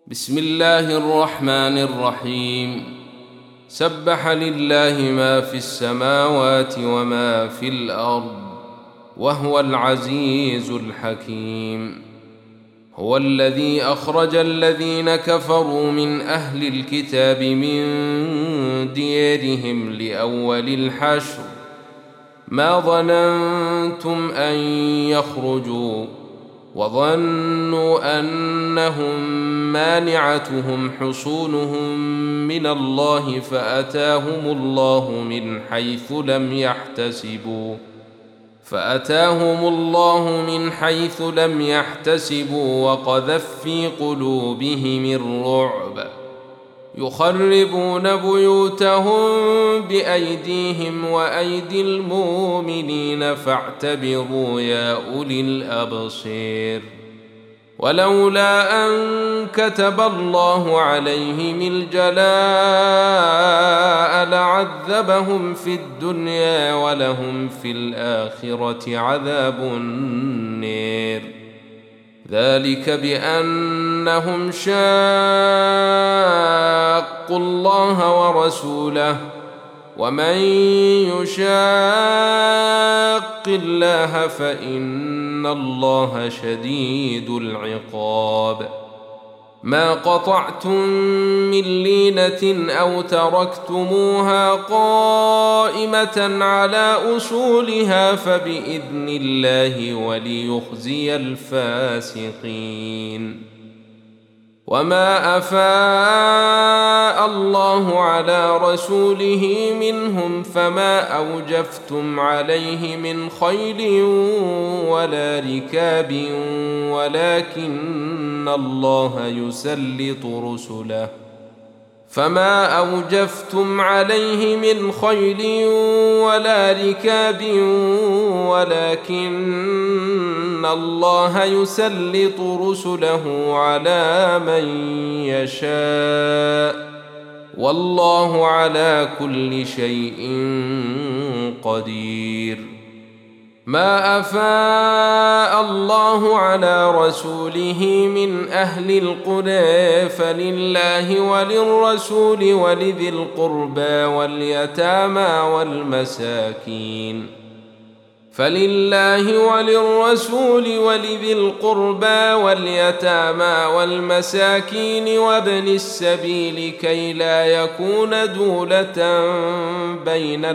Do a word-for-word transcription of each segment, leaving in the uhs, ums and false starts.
بسم الله الرحمن الرحيم. سبح لله ما في السماوات وما في الأرض وهو العزيز الحكيم. هو الذي أخرج الذين كفروا من أهل الكتاب من ديارهم لأول الحشر ما ظننتم أن يخرجوا وظنوا أنهم مانعتهم حصونهم من الله فأتاهم الله من حيث لم يحتسبوا فأتاهم الله من حيث لم يحتسبوا وقذف في قلوبهم الرعب يخربون بيوتهم بأيديهم وأيدي المؤمنين فاعتبروا يا أولي الأبصير. ولولا أن كتب الله عليهم الجلاء لعذبهم في الدنيا ولهم في الآخرة عذاب النار. ذلك بأنهم شاقوا الله ورسوله ومن يشاق الله فإن الله شديد العقاب. ما قطعتم من لينة أو تركتموها قائمة على أصولها فبإذن الله وليخزي الفاسقين. وما أفاء الله على رسوله منهم فما أوجفتم عليه من خيل ولا ركاب ولكن الله يسلط رسله فما أوجفتم عليه من خيل ولا ركاب ولكن الله يسلط رسله على من يشاء والله على كل شيء قدير. ما أفاء الله على رسوله من أهل القرى فلله وللرسول ولذي القربى واليتامى والمساكين فلله وللرسول ولذي القربى واليتامى والمساكين وابن السبيل كي لا يكون دولة بين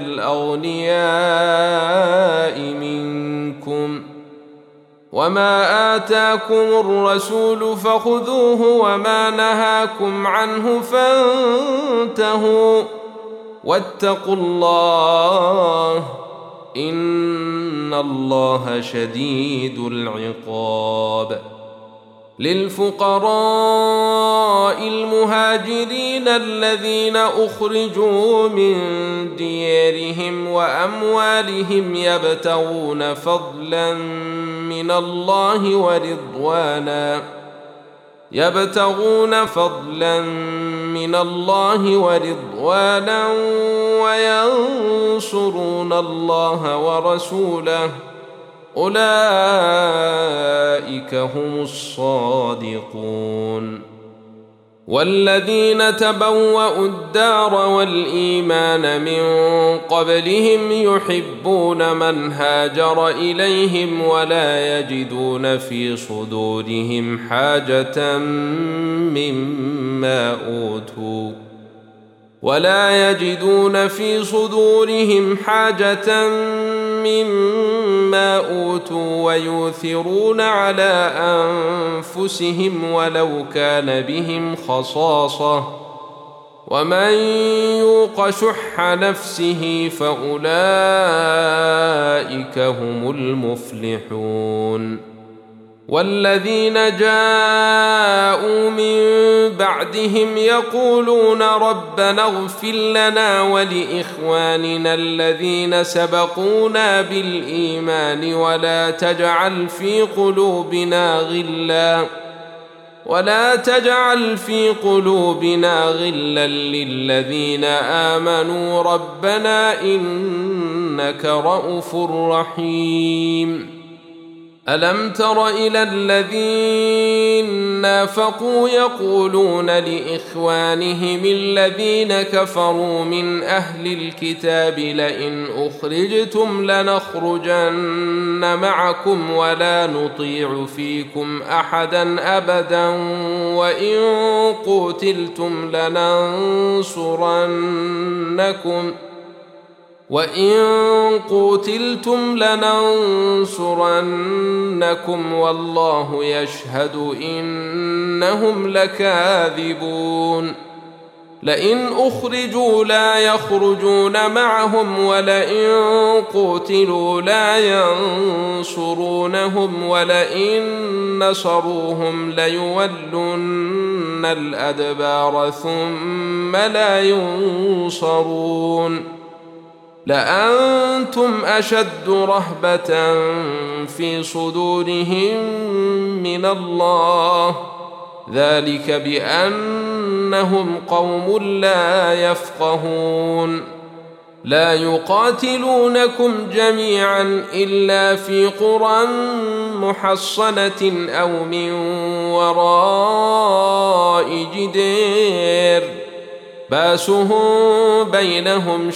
الأغنياء منكم. وما آتاكم الرسول فخذوه وما نهاكم عنه فانتهوا واتقوا الله إن الله شديد العقاب. للفقراء المهاجرين الذين أخرجوا من ديارهم وأموالهم يبتغون فضلا من الله ورضوانا يبتغون فضلا من الله ورضوانا وينصرون الله ورسوله أولئك هم الصادقون. والذين تبوأوا الدار والإيمان من قبلهم يحبون من هاجر إليهم ولا يجدون في صدورهم حاجة مما أوتوا ولا يجدون في صدورهم حاجة مما أوتوا ويؤثرون على أنفسهم ولو كان بهم خصاصة ومن يوق شح نفسه فأولئك هم المفلحون. والذين جاءوا من بعدهم يقولون ربنا اغفر لنا ولإخواننا الذين سبقونا بالإيمان ولا تجعل في قلوبنا غلا ولا تجعل في قلوبنا غلا للذين آمنوا ربنا إنك رءوف رحيم. ألم تر إلى الذين نافقوا يقولون لإخوانهم الذين كفروا من أهل الكتاب لئن أخرجتم لنخرجن معكم ولا نطيع فيكم أحدا أبدا وإن قتلتم لننصرنكم وإن قتلتم لننصرنكم والله يشهد إنهم لكاذبون لئن أخرجوا لا يخرجون معهم ولئن قتلوا لا ينصرونهم ولئن نصروهم ليولن الأدبار ثم لا ينصرون لأنتم أشد رهبة في صدورهم من الله ذلك بأنهم قوم لا يفقهون لا يقاتلونكم جميعا إلا في قرى محصنة أو من وراء جدار باسهم بينهم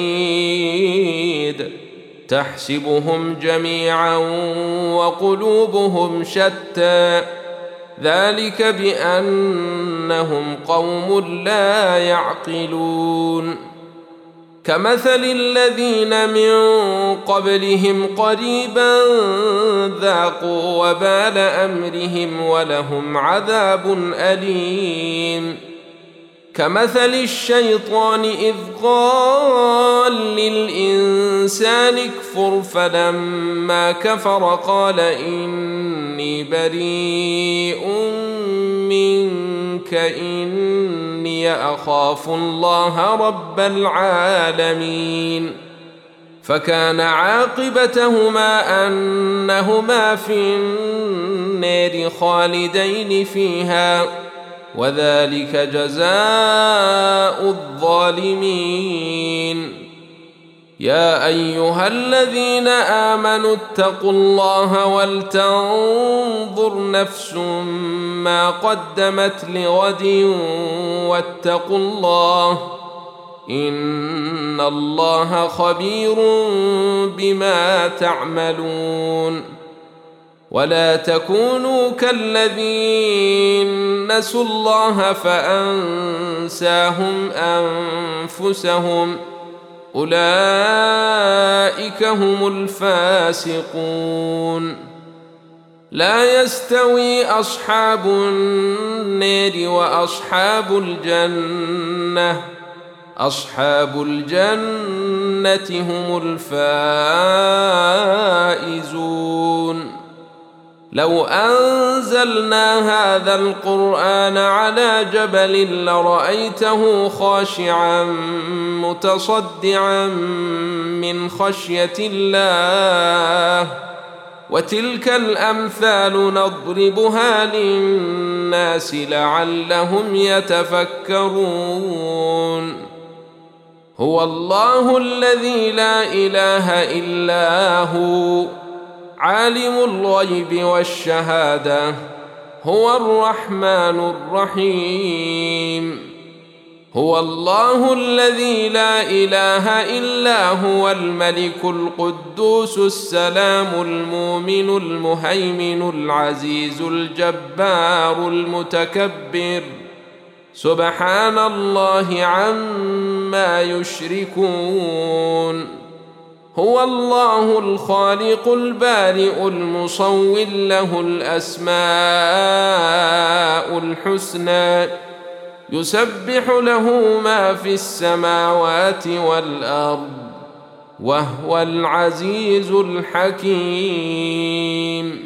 شديد تحسبهم جميعا وقلوبهم شتى ذلك بأنهم قوم لا يعقلون كمثل الذين من قبلهم قريبا ذاقوا وبال أمرهم ولهم عذاب أليم كمثل الشيطان إذ قال للإنسان اكفر فلما كفر قال إني بريء منك إني أخاف الله رب العالمين فكان عاقبتهما أنهما في النار خالدين فيها وذلك جزاء الظالمين يا أيها الذين آمنوا اتقوا الله ولتنظر نفس ما قدمت لغد واتقوا الله إن الله خبير بما تعملون ولا تكونوا كالذين نسوا الله فأنساهم أنفسهم أولئك هم الفاسقون لا يستوي أصحاب النار وأصحاب الجنة أصحاب الجنة هم الفائزون لو أنزلنا هذا القرآن على جبل لرأيته خاشعا متصدعا من خشية الله وتلك الأمثال نضربها للناس لعلهم يتفكرون هو الله الذي لا إله إلا هو عالم الغيب والشهادة هو الرحمن الرحيم هو الله الذي لا إله إلا هو الملك القدوس السلام المؤمن المهيمن العزيز الجبار المتكبر سبحان الله عما يشركون هو الله الخالق البارئ المصور له الأسماء الحسنى يسبح له ما في السماوات والأرض وهو العزيز الحكيم